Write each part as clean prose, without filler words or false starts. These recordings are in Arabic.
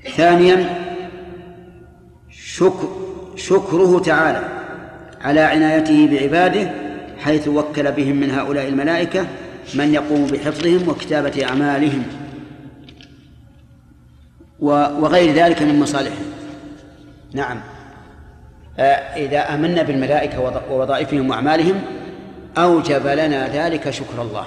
ثانيا شكره تعالى على عنايته بعباده، حيث وكل بهم من هؤلاء الملائكة من يقوم بحفظهم وكتابة أعمالهم وغير ذلك من مصالحهم. نعم، إذا آمنا بالملائكة ووظائفهم وأعمالهم أوجب لنا ذلك شكر الله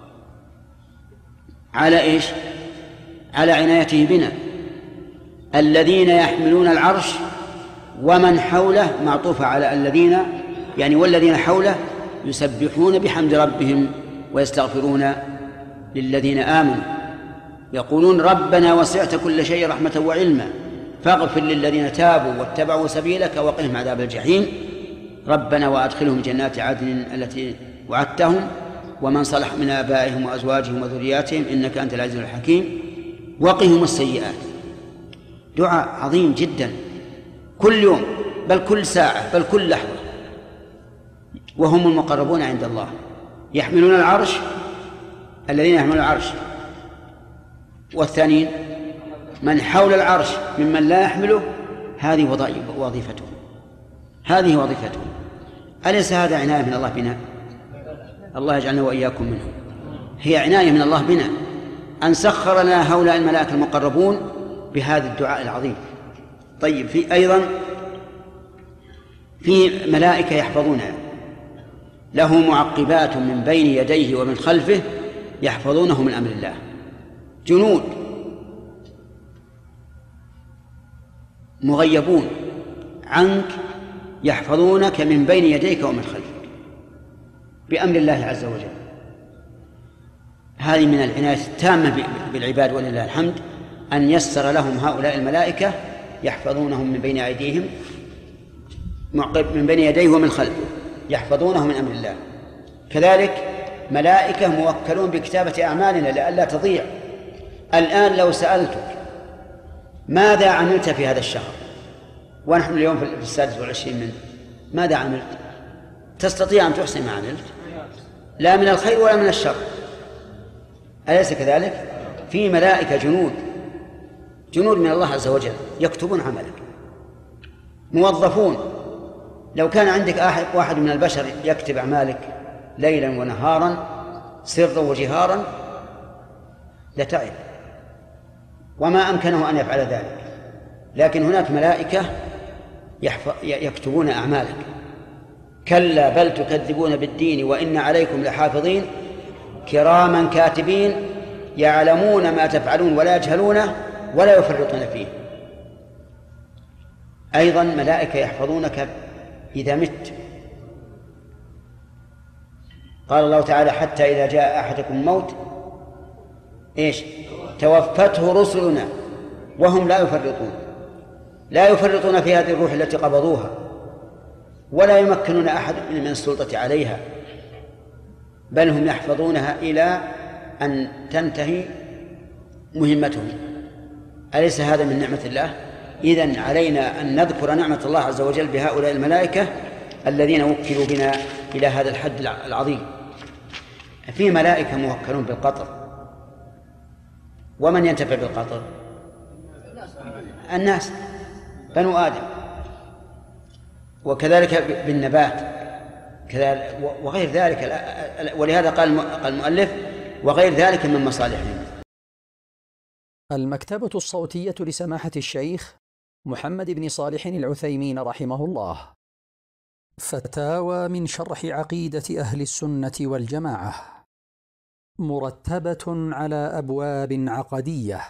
على إيش؟ على عنايته بنا. الذين يحملون العرش ومن حوله معطوفة على الذين، يعني والذين حوله يسبحون بحمد ربهم ويستغفرون للذين آمنوا، يقولون ربنا وسعت كل شيء رحمة وعلما فاغفر للذين تابوا واتبعوا سبيلك وقهم عذاب الجحيم ربنا وأدخلهم جنات عدن التي وعدتهم ومن صلح من آبائهم وأزواجهم وذرياتهم إنك أنت العزيز الحكيم وقهم السيئات. دعاء عظيم جدا، كل يوم بل كل ساعة بل كل لحظة، وهم المقربون عند الله يحملون العرش، الذين يحملون العرش، والثانيين من حول العرش ممن لا يحمله. هذه وظيفتهم، هذه وظيفتهم. أليس هذا عناية من الله بنا؟ الله يجعلنا وإياكم منهم. هي عناية من الله بنا أن سخر لنا هؤلاء الملائكة المقربون بهذا الدعاء العظيم. طيب، في أيضا في ملائكة يحفظونها، له معقبات من بين يديه ومن خلفه يحفظونه من أمر الله، جنود مغيبون عنك يحفظونك من بين يديك ومن خلفك بأمر الله عز وجل. هذه من العناية التامة بالعباد ولله الحمد، أن يسر لهم هؤلاء الملائكة يحفظونهم من بين أيديهم، من بين يديه ومن خلفه يحفظونه من أمر الله. كذلك ملائكة موكلون بكتابة أعمالنا لئلا تضيع. الآن لو سألتك ماذا عملت في هذا الشهر ونحن اليوم في 26 منه، ماذا عملت؟ تستطيع أن تحصي ما عملت؟ لا من الخير ولا من الشر، أليس كذلك؟ في ملائكة جنود من الله عز وجل يكتبون عملك، موظفون. لو كان عندك واحد من البشر يكتب أعمالك ليلا ونهارا سرا وجهارا لتعب، وما أمكنه أن يفعل ذلك. لكن هناك ملائكة يكتبون أعمالك. كلا بل تكذبون بالدين وإن عليكم لحافظين كراما كاتبين يعلمون ما تفعلون ولا يجهلونه ولا يفرطون فيه. أيضا ملائكة يحفظونك إذا مت. قال الله تعالى حتى إذا جاء أحدكم الموت إيش؟ توفته رسلنا وهم لا يفرطون في هذه الروح التي قبضوها ولا يمكنون أحد من السلطة عليها، بل هم يحفظونها إلى أن تنتهي مهمتهم. أليس هذا من نعمة الله؟ إذن علينا أن نذكر نعمة الله عز وجل بهؤلاء الملائكة الذين وكلوا بنا إلى هذا الحد العظيم. في ملائكة موكلون بالقطر، ومن ينتفع بالقطر؟ الناس بنو آدم، وكذلك بالنبات كذلك وغير ذلك. ولهذا قال المؤلف وغير ذلك من مصالحهم. المكتبة الصوتية لسماحة الشيخ محمد بن صالح العثيمين رحمه الله. فتاوى من شرح عقيدة أهل السنة والجماعة، مرتبة على أبواب عقدية.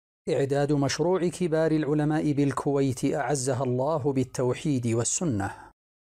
إعداد مشروع كبار العلماء بالكويت أعزها الله بالتوحيد والسنة.